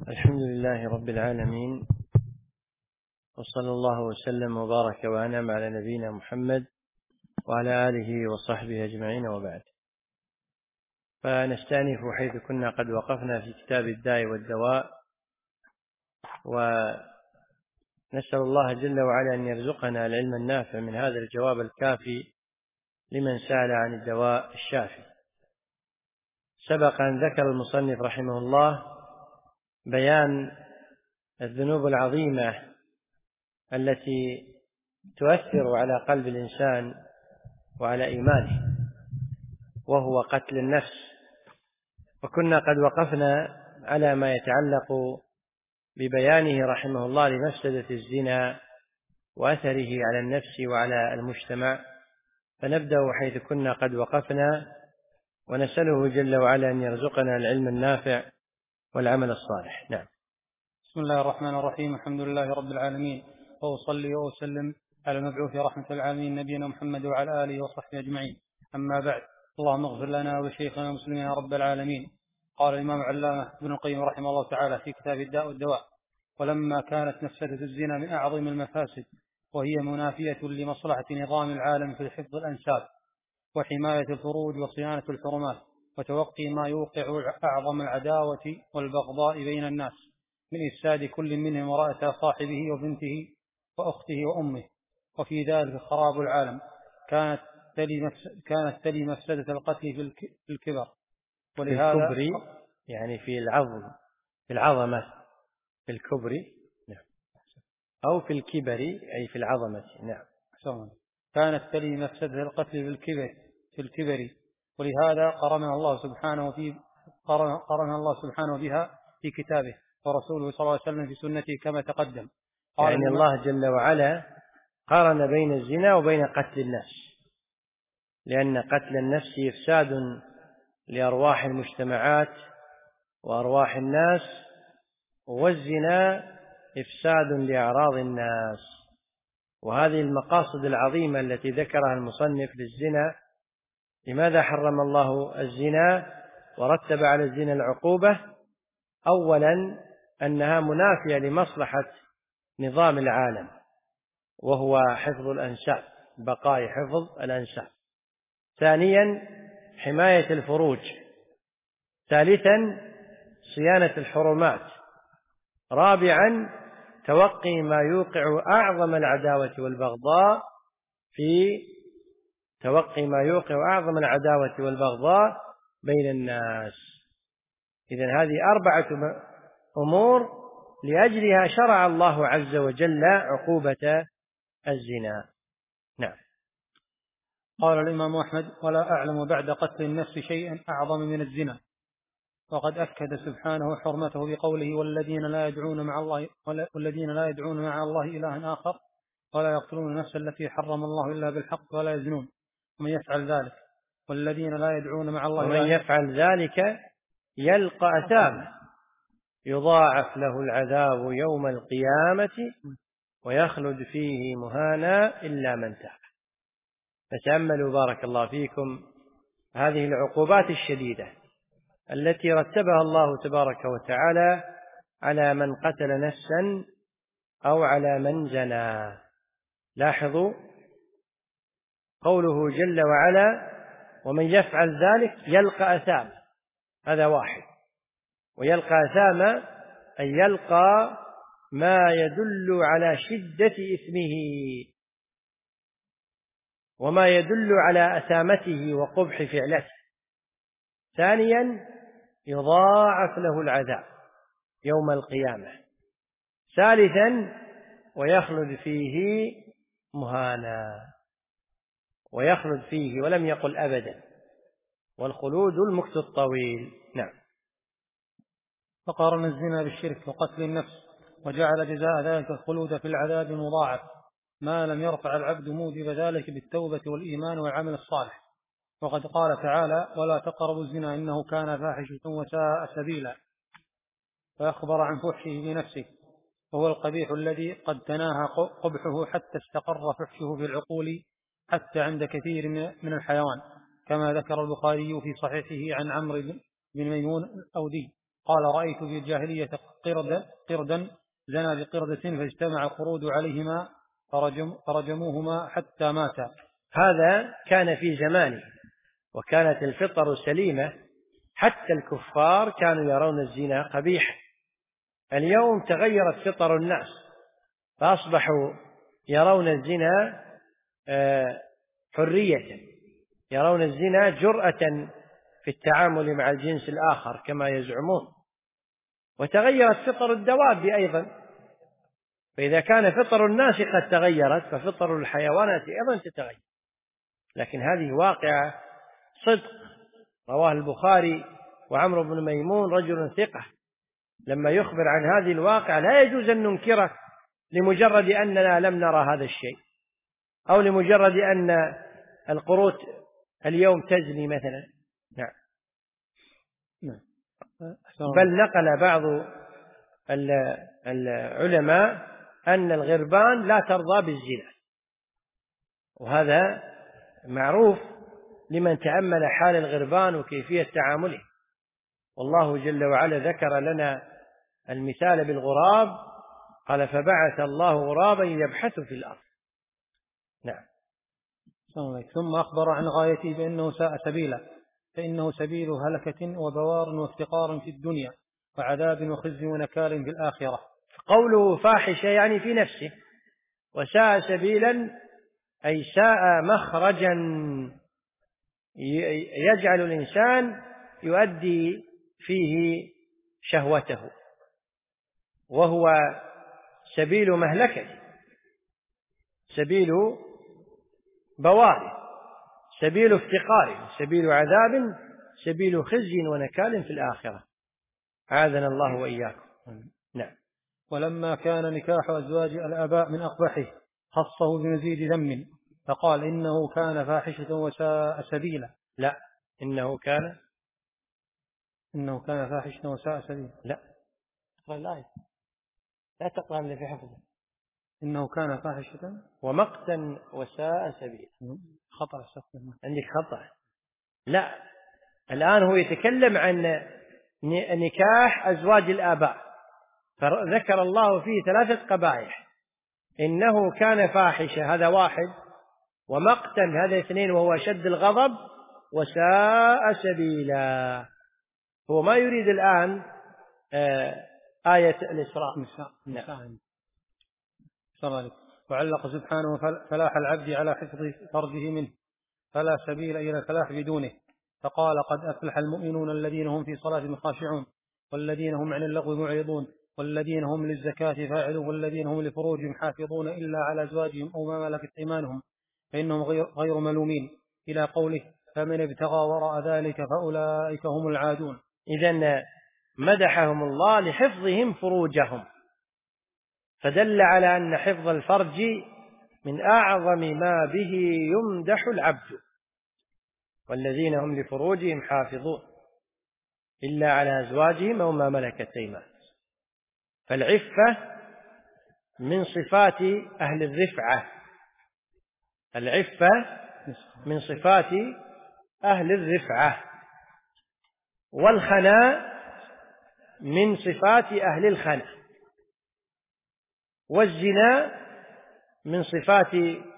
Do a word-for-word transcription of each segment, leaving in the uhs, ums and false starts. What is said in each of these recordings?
الحمد لله رب العالمين، وصلى الله وسلم وبارك وأنعم على نبينا محمد وعلى آله وصحبه أجمعين، وبعد. فنستأنف حيث كنا قد وقفنا في كتاب الداء والدواء، ونسأل الله جل وعلا أن يرزقنا العلم النافع من هذا الجواب الكافي لمن سأل عن الدواء الشافي. سبق أن ذكر المصنف رحمه الله بيان الذنوب العظيمة التي تؤثر على قلب الإنسان وعلى إيمانه، وهو قتل النفس. وكنا قد وقفنا على ما يتعلق ببيانه رحمه الله لمفسدة الزنا وأثره على النفس وعلى المجتمع، فنبدأ حيث كنا قد وقفنا، ونسأله جل وعلا أن يرزقنا العلم النافع والعمل الصالح. نعم. بسم الله الرحمن الرحيم. الحمد لله رب العالمين، وأصلي وأسلم على المبعوث رحمة العالمين نبينا محمد وعلى آله وصحبه أجمعين. أما بعد، اللهم اغفر لنا ولشيخنا المسلمين يا رب العالمين. قال الإمام العلامة ابن القيم رحمه الله تعالى في كتاب الداء والدواء: ولما كانت مفسدة الزنا من أعظم المفاسد، وهي منافية لمصلحة نظام العالم في حفظ الأنساب وحماية الفروج وصيانة الحرمات وتوقي ما يوقع أعظم العداوة والبغضاء بين الناس من إفساد كل منهم ورأة صاحبه وبنته وأخته وأمه، وفي ذلك خراب العالم. كانت تلي كانت تلي مفسدة القتل في الكبر، ولهذا في الكبر يعني في العظم، في العظمة، في الكبر نعم، أو في الكبر أي في العظمة. نعم. كانت تلي مفسدة القتل في الكبر في الكبر ولهذا قرنها الله سبحانه في قرنها الله سبحانه بها في كتابه، ورسوله صلى الله عليه وسلم في سنته كما تقدم. قال يعني الله جل وعلا قارن بين الزنا وبين قتل النفس، لأن قتل النفس إفساد لأرواح المجتمعات وأرواح الناس، والزنا إفساد لأعراض الناس. وهذه المقاصد العظيمة التي ذكرها المصنف للزنا. لماذا حرم الله الزنا ورتب على الزنا العقوبة؟ أولا أنها منافية لمصلحة نظام العالم، وهو حفظ الأنساب، بقاء حفظ الأنساب. ثانيا حماية الفروج. ثالثا صيانة الحرمات. رابعا توقي ما يوقع أعظم العداوة والبغضاء في توقي ما يوقع أعظم العداوة والبغضاء بين الناس. إذن هذه أربعة أمور لأجلها شرع الله عز وجل عقوبة الزنا. نعم. قال الإمام أحمد: ولا أعلم بعد قتل النفس شيئا أعظم من الزنا. وقد أكد سبحانه حرمته بقوله: والذين لا يدعون مع الله والذين لا يدعون مع الله إلها آخر ولا يقتلون النفس التي حرم الله إلا بالحق ولا يزنون ومن يفعل ذلك والذين لا يدعون مع الله ومن يفعل ذلك يلقى أثاما يضاعف له العذاب يوم القيامة ويخلد فيه مهانا إلا من تاب. فتأملوا بارك الله فيكم هذه العقوبات الشديدة التي رتبها الله تبارك وتعالى على من قتل نفسا أو على من زنى. لاحظوا قوله جل وعلا: ومن يفعل ذلك يلقى أثاما، هذا واحد. ويلقى أثاما أي يلقى ما يدل على شدة إثمه وما يدل على أثامته وقبح فعلته. ثانيا يضاعف له العذاب يوم القيامة. ثالثا ويخلد فيه مهانا، ويخلد فيه ولم يقل أبدا، والخلود المكث الطويل. نعم. فقارن الزنا بالشرك وقتل النفس، وجعل جزاء ذلك الخلود في العذاب المضاعف ما لم يرفع العبد موجب ذلك بالتوبة والإيمان والعمل الصالح. وقد قال تعالى: ولا تقربوا الزنا إنه كان فاحشة وساء سبيلا، فأخبر عن فحشه بنفسه، وهو القبيح الذي قد تناهى قبحه حتى استقر فحشه في العقول حتى عند كثير من الحيوان، كما ذكر البخاري في صحيحه عن عمرو بن ميمون الأودي قال رأيت في الجاهلية قردا, قردا زنى بقردة فاجتمع القرود عليهما فرجم فرجموهما حتى ماتا. هذا كان في زمانه، وكانت الفطر سليمة، حتى الكفار كانوا يرون الزنا قبيحا. اليوم تغيرت فطر الناس، فأصبحوا يرون الزنا حرية، يرون الزنا جرأة في التعامل مع الجنس الآخر كما يزعمون. وتغيرت فطر الدواب أيضا، فإذا كان فطر الناس قد تغيرت ففطر الحيوانات أيضا تتغير. لكن هذه واقعة صدق، رواه البخاري وعمرو بن ميمون رجل ثقة لما يخبر عن هذه الواقعة لا يجوز أن ننكره لمجرد أننا لم نرى هذا الشيء، أو لمجرد أن القرود اليوم تزني مثلا. نعم. بل نقل بعض العلماء أن الغربان لا ترضى بالزنا، وهذا معروف لمن تأمل حال الغربان وكيفية تعامله. والله جل وعلا ذكر لنا المثال بالغراب، قال فبعث الله غرابا يبحث في الأرض. نعم. ثم أخبر عن غايته بأنه ساء سبيلا، فإنه سبيل هلكة وبوار وافتقار في الدنيا وعذاب وخزي ونكال في الآخرة. قوله فاحشة يعني في نفسه، وساء سبيلا أي ساء مخرجا يجعل الإنسان يؤدي فيه شهوته، وهو سبيل مهلكة، سبيل بوار، سبيل افتقار، سبيل عذاب، سبيل خزي ونكال في الآخرة. عاذنا الله وإياكم. نعم. ولما كان نكاح أزواج الآباء من أقبحه خصه بمزيد ذم، فقال إنه كان فاحشة وساء سبيلا. لا، إنه كان إنه كان فاحشة وساء سبيلا. لا، اقرأ الآية، لا تقرأ من في حفظه. إنه كان فاحشة ومقتا وساء سبيلا. خطأ، عندك خطأ. لا، الآن هو يتكلم عن نكاح أزواج الآباء، فذكر الله فيه ثلاثة قبائح. إنه كان فاحشة هذا واحد، ومقتا هذا اثنين وهو شد الغضب، وساء سبيلا. هو ما يريد الآن آه آية الإسراء. نعم. وعلق سبحانه فلاح العبد على حفظ فرجه منه، فلا سبيل إلى الفلاح بدونه، فقال قد أفلح المؤمنون الذين هم في صلاتهم خاشعون والذين هم عن اللغو معرضون والذين هم للزكاة فاعلون والذين هم لفروجهم حافظون إلا على أزواجهم أو ما ملكت أيمانهم فإنهم غير ملومين، إلى قوله فمن ابتغى وراء ذلك فأولئك هم العادون. إذن مدحهم الله لحفظهم فروجهم، فدل على أن حفظ الفرج من أعظم ما به يمدح العبد. والذين هم لفروجهم حافظون إلا على أزواجهم أو ما ملكت أيمانهم. فالعفة من صفات أهل الرفعة، العفة من صفات أهل الرفعة، والخناء من صفات أهل الخناء، والزنا من صفات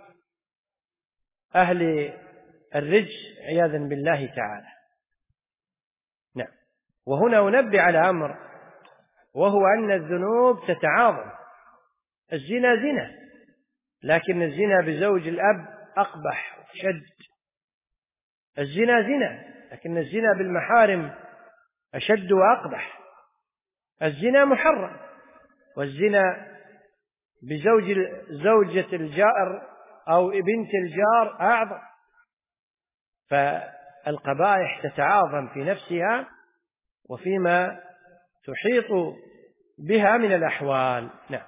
أهل الرجس عياذا بالله تعالى. نعم. وهنا أنبه على أمر، وهو أن الذنوب تتعاظم. الزنا زنا، لكن الزنا بزوج الأب أقبح وشد. الزنا زنا، لكن الزنا بالمحارم أشد وأقبح. الزنا محرم، والزنا بزوج زوجة الجار أو بنت الجار أعظم. فالقبائح تتعاظم في نفسها وفيما تحيط بها من الأحوال. نعم.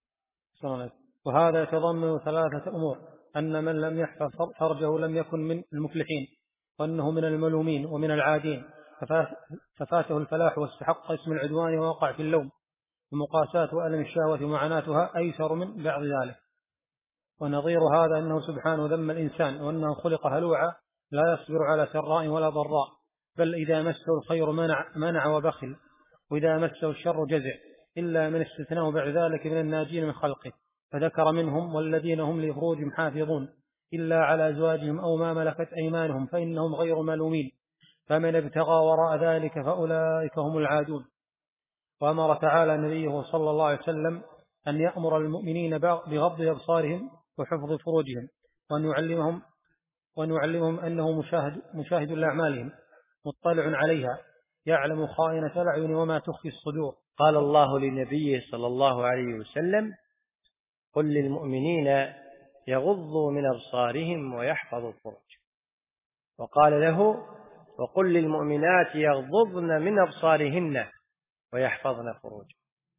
وهذا يتضمن ثلاثة أمور: أن من لم يحفظ فرجه لم يكن من المفلحين، وأنه من الملومين ومن العادين، ففاته الفلاح واستحق اسم العدوان ووقع في اللوم، ومقاساة وألم الشهوة ومعاناتها أيسر من بعض ذلك. ونظير هذا أنه سبحانه ذم الإنسان وأنه خلق هلوعا لا يصبر على سراء ولا ضراء، بل إذا مسه الخير منع, منع وبخل، وإذا مسه الشر جزع، إلا من استثناه بعد ذلك من الناجين من خلقه، فذكر منهم والذين هم لفروجهم حافظون إلا على أزواجهم أو ما ملكت أيمانهم فإنهم غير ملومين، فمن ابتغى وراء ذلك فأولئك هم العادون. وأمر تعالى نبيه صلى الله عليه وسلم أن يأمر المؤمنين بغض أبصارهم وحفظ فروجهم، وأن يعلمهم, وأن يعلمهم أنه مشاهد, مشاهد لأعمالهم مطلع عليها، يعلم خائنة الأعين وما تخفي الصدور. قال الله لنبيه صلى الله عليه وسلم: قل للمؤمنين يغضوا من أبصارهم ويحفظوا الفروج. وقال له: وقل للمؤمنات يغضضن من أبصارهن ويحفظن فروجهن.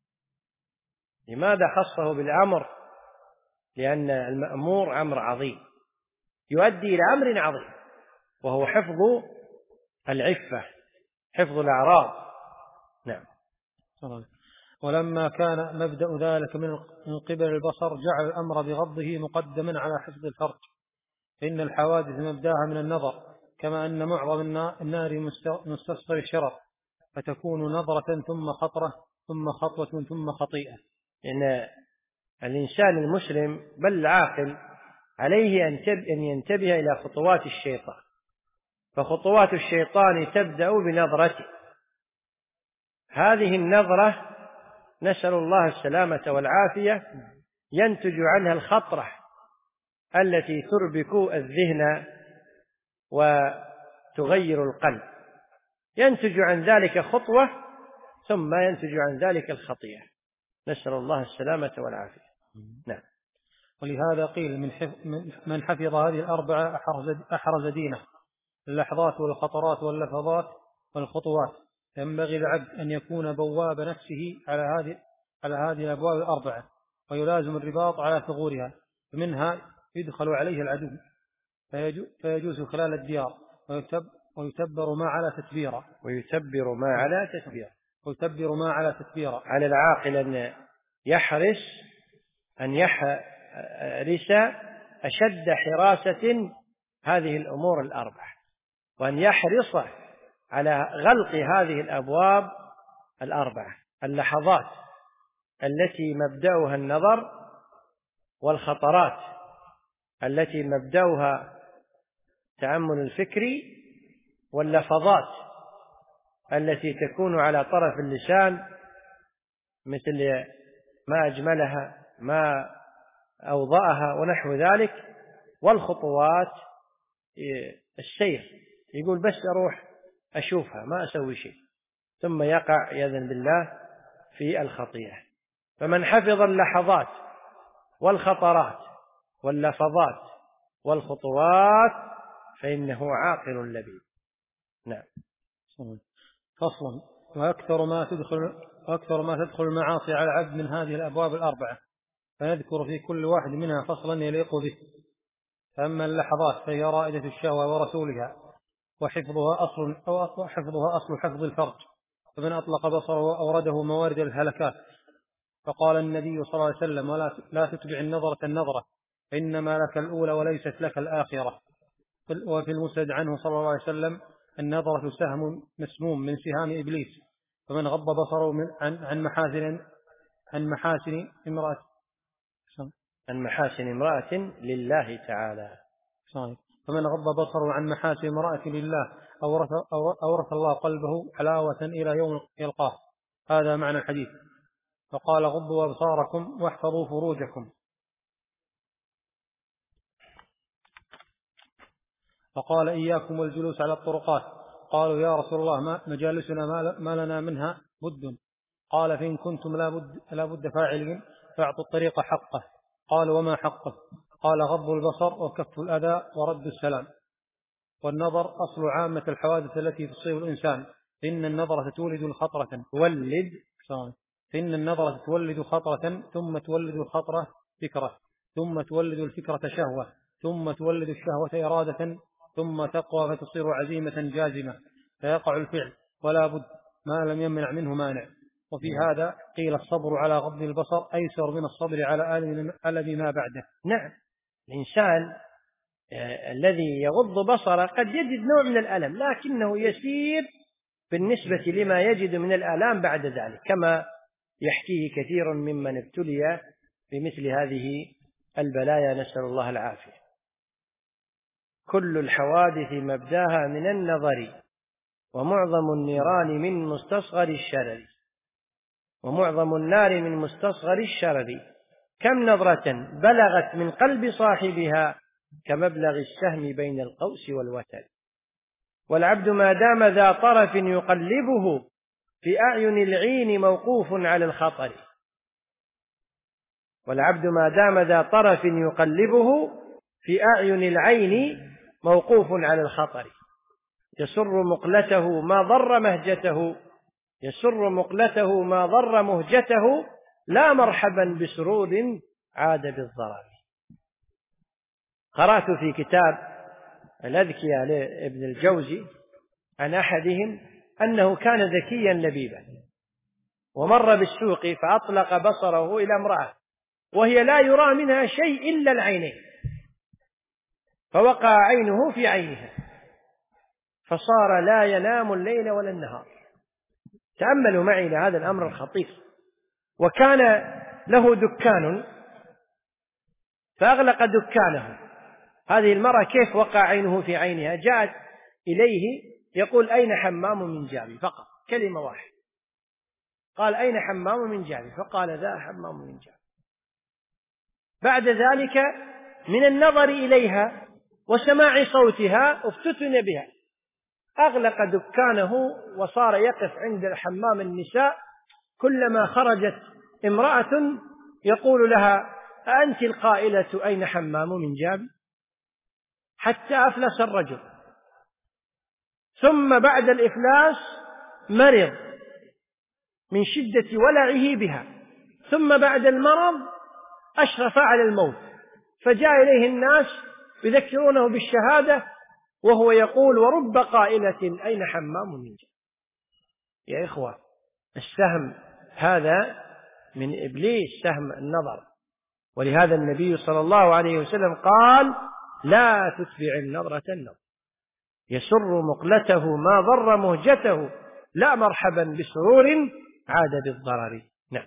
لماذا خصه بالأمر؟ لأن المأمور أمر عظيم يؤدي إلى أمر عظيم، وهو حفظ العفة، حفظ الأعراض. نعم. ولما كان مبدأ ذلك من قبل البصر جعل الأمر بغضه مقدما على حفظ الفرج، فإن الحوادث مبداها من النظر، كما أن معظم النار مستصغر الشرر، فتكون نظرة ثم خطرة ثم خطوة ثم خطيئة. إن الإنسان المسلم بل العاقل عليه أن ينتبه إلى خطوات الشيطان، فخطوات الشيطان تبدأ بنظرته. هذه النظرة نسأل الله السلامة والعافية ينتج عنها الخطرة التي تربك الذهن وتغير القلب، ينتج عن ذلك خطوة ثم ينتج عن ذلك الخطيئة، نسأل الله السلامة والعافية. نعم. ولهذا قيل من حفظ هذه الأربعة أحرز دينه، اللحظات والخطرات واللفظات والخطوات. ينبغي العبد أن يكون بواب نفسه على هذه على هذه الأبواب الأربعة، ويلازم الرباط على ثغورها، ومنها يدخل عليه العدو فيجوز خلال الديار، ويتبر ما على تتبيرا ويتبر ما على تتبيرا ويتبر ما على تتبيرا. على العاقل أن يحرص أن يحرس أشد حراسة هذه الأمور الأربعة، وأن يحرص على غلق هذه الأبواب الأربعة: اللحظات التي مبدأها النظر، والخطرات التي مبدأها تأمل الفكري، واللفظات التي تكون على طرف اللسان مثل ما أجملها ما أوضأها ونحو ذلك، والخطوات السير، يقول بس أروح أشوفها ما أسوي شيء، ثم يقع يذن بالله في الخطيئة. فمن حفظ اللحظات والخطرات واللفظات والخطوات فإنه عاقل لبيب. نعم. فصل. وأكثر ما تدخل وأكثر ما تدخل المعاصي على العبد من هذه الأبواب الأربعة، فنذكر في كل واحد منها فصلا يليق به. فأما اللحظات فهي رائدة الشهوة ورسولها، وحفظها أصل أو حفظها أصل حفظ الفرج، فمن أطلق بصره أورده موارد الهلكات. فقال النبي صلى الله عليه وسلم: ولا لا تتبع النظرة النظرة، فإنما لك الأولى وليست لك الآخرة. وفي المسند عنه صلى الله عليه وسلم: النظرة سهم مسموم من سهام إبليس، فمن غض بصره من عن عن محاسن عن محاسن امرأة عن محاسن امرأة لله تعالى. صحيح. فمن غض بصره عن محاسن امرأة لله أورث, أورث الله قلبه حلاوة إلى يوم يلقاه. هذا معنى الحديث. فقال: غضوا أبصاركم واحفظوا فروجكم. فقال: إياكم والجلوس على الطرقات. قالوا: يا رسول الله ما مجالسنا ما لنا منها بد. قال: فإن كنتم لا بد فاعلين فاعطوا الطريق حقه. قال: وما حقه؟ قال: غض البصر وكف الأذى ورد السلام. والنظر أصل عامة الحوادث التي تصيب الإنسان، إن النظرة تولد الخطرة تولد فإن النظرة تولد خطرة، ثم تولد الخطرة فكرة، ثم تولد الفكرة شهوة، ثم تولد الشهوة إرادة، ثم تقوى فتصير عزيمة جازمة، فيقع الفعل ولا بد ما لم يمنع منه مانع. وفي هذا قيل: الصبر على غض البصر أيسر من الصبر على ألم ما بعده. نعم. الإنسان الذي يغض بصره قد يجد نوع من الألم، لكنه يسير بالنسبة لما يجد من الآلام بعد ذلك، كما يحكيه كثير ممن ابتلي بمثل هذه البلايا، نسأل الله العافية. كل الحوادث مبداها من النظر، ومعظم النيران من مستصغر الشرر، ومعظم النار من مستصغر الشرر، كم نظرة بلغت من قلب صاحبها كمبلغ السهم بين القوس والوتر. والعبد ما دام ذا طرف يقلبه في أعين العين موقوف على الخطر. والعبد ما دام ذا طرف يقلبه في أعين العين موقوف على الخطر. يسر مقلته ما ضر مهجته، يسر مقلته ما ضر مهجته، لا مرحبا بسرور عاد بالضرر. قرأت في كتاب الأذكياء لابن الجوزي عن أحدهم أنه كان ذكيا لبيبا، ومر بالسوق فأطلق بصره إلى امرأة وهي لا يرى منها شيء إلا العينين، فوقع عينه في عينها فصار لا ينام الليل ولا النهار. تأملوا معي لهذا الأمر الخطير. وكان له دكان فأغلق دكانه. هذه المرأة كيف وقع عينه في عينها؟ جاءت إليه يقول أين حمام من جابي؟ فقط كلمة واحدة، قال أين حمام من جابي؟ فقال ذا حمام من جابي. بعد ذلك من النظر إليها وسماع صوتها افتتن بها، أغلق دكانه وصار يقف عند الحمام النساء، كلما خرجت امرأة يقول لها أنت القائلة أين حمام من جابي؟ حتى أفلس الرجل. ثم بعد الإفلاس مرض من شدة ولعه بها، ثم بعد المرض أشرف على الموت، فجاء إليه الناس يذكرونه بالشهادة وهو يقول ورب قائلة أين حمام من جابي. يا إخوة، السهم هذا من إبليس، سهم النظر، ولهذا النبي صلى الله عليه وسلم قال لا تتبع النظرة النظر، يسر مقلته ما ضر مهجته، لا مرحبا بسرور عاد بالضرر. نعم.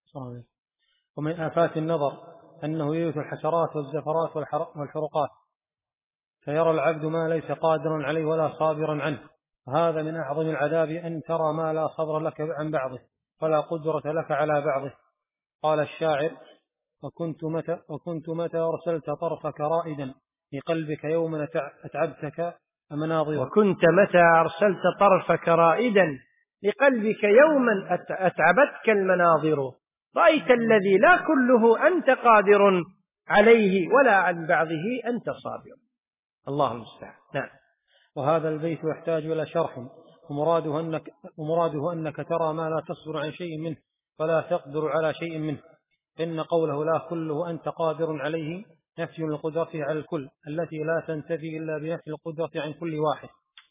ومن آفات النظر أنه يورث الحشرات والزفرات والحرقات، فيرى العبد ما ليس قادرا عليه ولا صابرا عنه. هذا من أعظم العذاب، أن ترى ما لا صبر لك عن بعضه ولا قدرة لك على بعضه. قال الشاعر وكنت متى, وكنت متى أرسلت طرفك رائدا لقلبك يوما أتعبتك مناظر. وكنت متى أرسلت طرفك رائدا لقلبك يوما أتعبتك المناظر، رأيت الذي لا كله أنت قادر عليه ولا عن بعضه أنت صابر. الله المستعان. نعم. وهذا البيت يحتاج إلى شرح، ومراده أنك, ومراده أنك ترى ما لا تصبر عن شيء منه ولا تقدر على شيء منه. إن قوله لا كله أنت قادر عليه نفي القدرة على الكل التي لا تنتفي إلا بنفي القدرة عن كل واحد.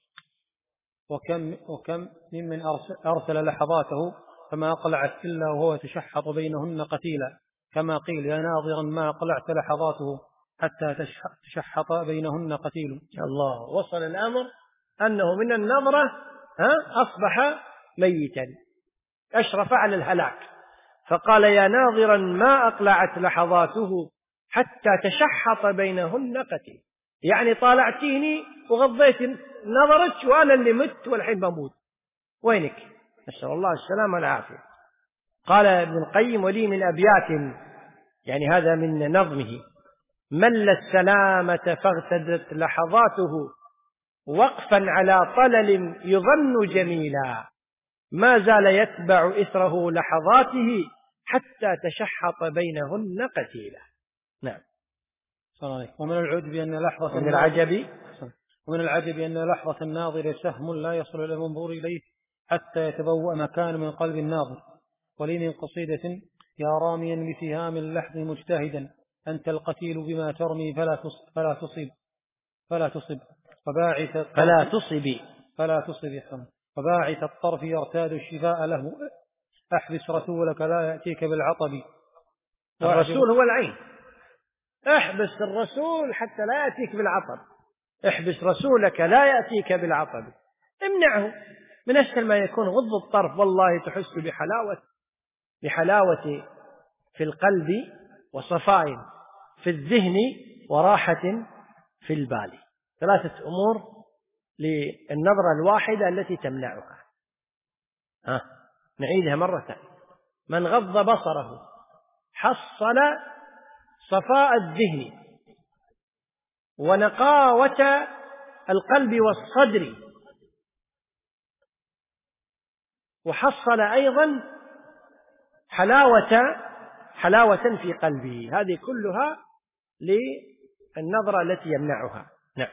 وكم, وكم ممن أرسل لحظاته فما أقلعت إلا وهو تشحط بينهن قتيلا، كما قيل يا ناظرا ما أقلعت لحظاته حتى تشحط بينهن قتيل. الله، وصل الأمر أنه من النظرة ها أصبح ميتا، أشرف على الهلاك، فقال يا ناظرا ما أقلعت لحظاته حتى تشحط بينهن قتيل، يعني طالعتيني وغضيت نظرك وأنا اللي مت والحين بموت، وينك؟ نسأل الله السلامة والعافية. قال ابن القيم ولي من أبيات، يعني هذا من نظمه: مل السلامة فاغتدت لحظاته وقفا على طلل يظن جميلا، ما زال يتبع إثره لحظاته حتى تشحط بينهن قتيلا. نعم. ومن العجب أن لحظة ومن العجب ومن العجب أن لحظة الناظر سهم لا يصل إلى المنظور إليه حتى يتبوأ مكان من قلب الناظر. ولي من قصيدة يا راميا بسهام اللحظ مجتهدا أنت القتيل بما ترمي فلا تصب فلا تصب فلا تصب وباعث فلا تصبي فلا تصب وباعث الطرف يرتاد الشفاء له أحبس رسولك لا يأتيك بالعطب. الرسول هو العين، احبس الرسول حتى لا يأتيك بالعطب، احبس رسولك لا يأتيك بالعطب، امنعه من أسهل ما يكون غض الطرف، والله تحس بحلاوة بحلاوة في القلب وصفاء في الذهن وراحة في البال. ثلاثة أمور للنظرة الواحدة التي تمنعها. ها نعيدها مرة ثانية. من غض بصره حصل صفاء الذهن ونقاوة القلب والصدر، وحصل أيضا حلاوة حلاوة في قلبه. هذه كلها للنظرة التي يمنعها. نعم.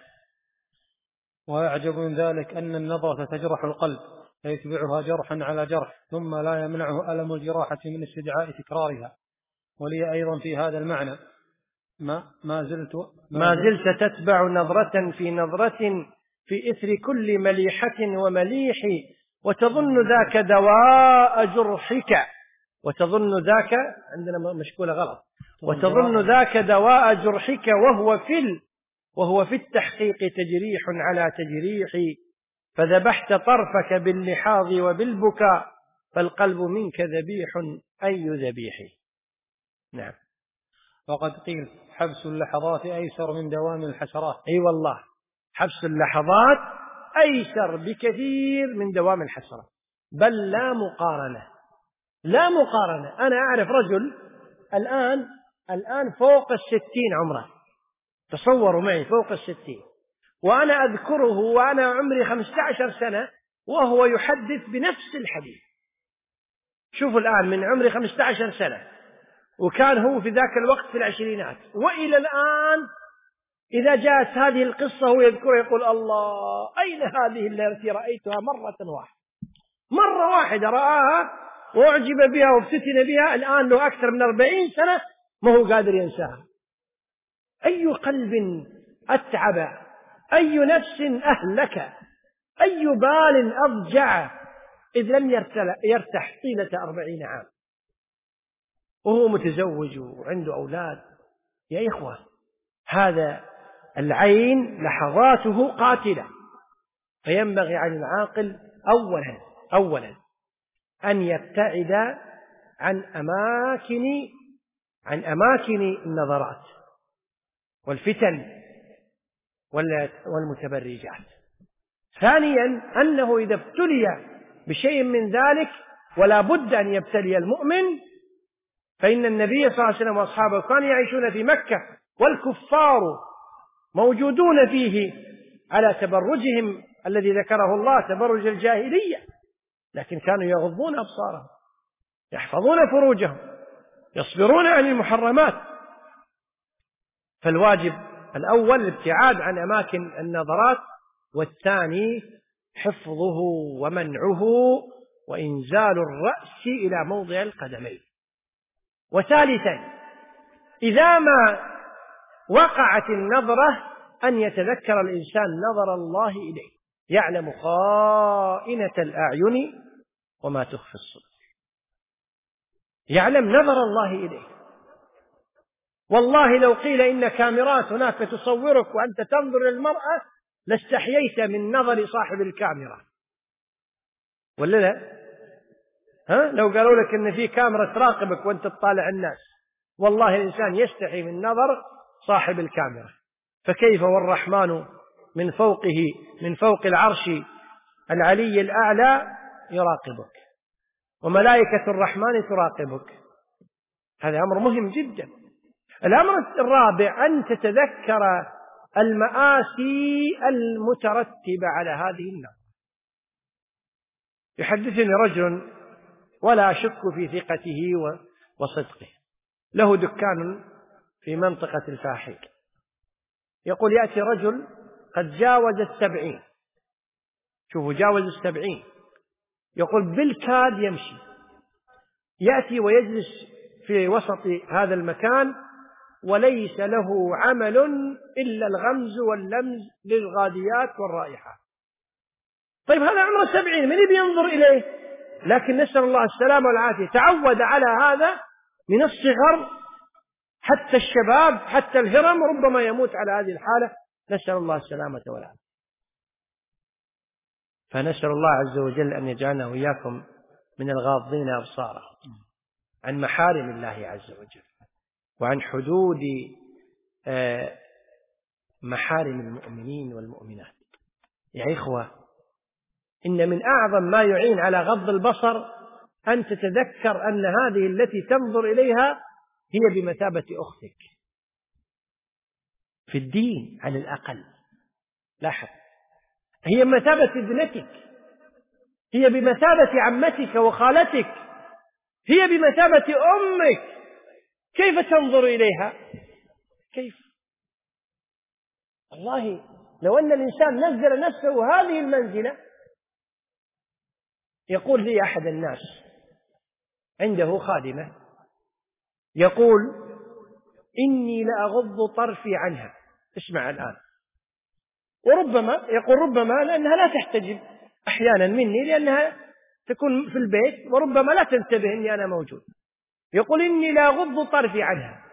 وأعجب من ذلك أن النظرة تجرح القلب فيتبعها جرحا على جرح، ثم لا يمنعه ألم الجراحة من استدعاء تكرارها. ولي أيضا في هذا المعنى ما, ما زلت ما, ما زلت تتبع نظرة في نظرة في إثر كل مليحة ومليح، وتظن ذاك دواء جرحك، وتظن ذاك عندنا مشكولة غلط، وتظن ذاك دواء جرحك وهو في ال وهو في التحقيق تجريح على تجريح، فذبحت طرفك باللحاظ وبالبكاء، فالقلب منك ذبيح أي ذبيح. نعم. وقد قيل حبس اللحظات أيسر من دوام الحسرات. أي أيوة والله، حبس اللحظات أيسر بكثير من دوام الحسرات، بل لا مقارنة لا مقارنة. أنا أعرف رجل الآن الآن فوق الستين عمره، تصوروا معي فوق الستين، وأنا أذكره وأنا عمري خمسة عشر سنة وهو يحدث بنفس الحديث. شوفوا الآن من عمري خمسة عشر سنة، وكان هو في ذاك الوقت في العشرينات، وإلى الآن إذا جاءت هذه القصة هو يذكرها يقول الله أين هذه التي رأيتها مرة واحدة مرة واحدة رآها وأعجب بها وافتتن بها، الآن له أكثر من أربعين سنة ما هو قادر ينساها. أي قلب أتعب، أي نفس أهلك، أي بال أضجع، إذ لم يرتح طيلة أربعين عام وهو متزوج وعنده أولاد. يا إخوة، هذا العين لحظاته قاتلة، فينبغي على العاقل أولا أولا أن يبتعد عن أماكن عن أماكن النظرات والفتن والمتبرجات. ثانيا أنه إذا ابتلي بشيء من ذلك، ولا بد أن يبتلي المؤمن، فإن النبي صلى الله عليه وسلم وأصحابه كانوا يعيشون في مكة والكفار موجودون فيه على تبرجهم الذي ذكره الله، تبرج الجاهلية، لكن كانوا يغضون أبصارهم، يحفظون فروجهم، يصبرون عن المحرمات. فالواجب الأول الابتعاد عن أماكن النظرات، والثاني حفظه ومنعه وإنزال الرأس إلى موضع القدمين. وثالثا إذا ما وقعت النظرة أن يتذكر الإنسان نظر الله إليه، يعلم خائنة الأعين وما تخفي الصدور، يعلم نظر الله إليه. والله لو قيل إن كاميرات هناك تصورك وأنت تنظر للمرأة لاستحييت من نظر صاحب الكاميرا، ولا لا؟ ها؟ لو قالوا لك إن في كاميرا تراقبك وأنت تطالع الناس، والله الإنسان يستحي من نظر صاحب الكاميرا، فكيف والرحمن من فوقه من فوق العرش العلي الأعلى يراقبك، وملائكة الرحمن تراقبك. هذا أمر مهم جدا. الأمر الرابع أن تتذكر المآسي المترتبة على هذه النظرة. يحدثني رجل ولا أشك في ثقته وصدقه، له دكان في منطقة الفاحل، يقول يأتي رجل قد جاوز السبعين، شوفوا جاوز السبعين، يقول بالكاد يمشي، يأتي ويجلس في وسط هذا المكان وليس له عمل إلا الغمز واللمز للغاديات والرائحات. طيب هذا عمره سبعين، من يبي ينظر إليه؟ لكن نسأل الله السلامة والعافية، تعود على هذا من الصغر حتى الشباب حتى الهرم ربما يموت على هذه الحالة، نسأل الله السلامة والعافية. فنسأل الله عز وجل أن يجعلنا وإياكم من الغاضين أبصارهم عن محارم الله عز وجل وعن حدود محارم المؤمنين والمؤمنات. يا إخوة، إن من أعظم ما يعين على غض البصر أن تتذكر أن هذه التي تنظر إليها هي بمثابة أختك في الدين على الأقل. لاحظ، هي بمثابة ابنتك، هي بمثابة عمتك وخالتك، هي بمثابة أمك. كيف تنظر إليها؟ كيف؟ والله لو أن الإنسان نزل نفسه هذه المنزلة. يقول لي أحد الناس عنده خادمة يقول إني لأغض طرفي عنها. اسمع الآن. وربما يقول ربما لأنها لا تحتجب أحيانا مني لأنها تكون في البيت وربما لا تنتبه أني أنا موجود. يقول إني لأغض طرفي عنها.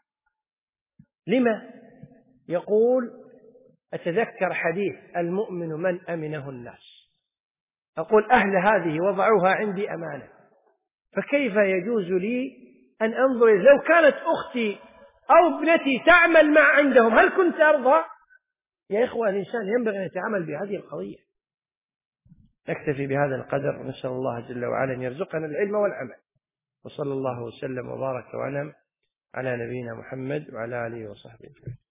لما؟ يقول أتذكر حديث المؤمن من أمنه الناس. أقول أهل هذه وضعوها عندي أمانة، فكيف يجوز لي أن أنظر لو كانت أختي أو ابنتي تعمل مع عندهم هل كنت أرضى؟ يا إخوة، الإنسان ينبغي أن يتعامل بهذه القضية. نكتفي بهذا القدر، ونسأل الله جل وعلا أن يرزقنا العلم والعمل، وصلى الله وسلم وبارك وأنعم على نبينا محمد وعلى آله وصحبه.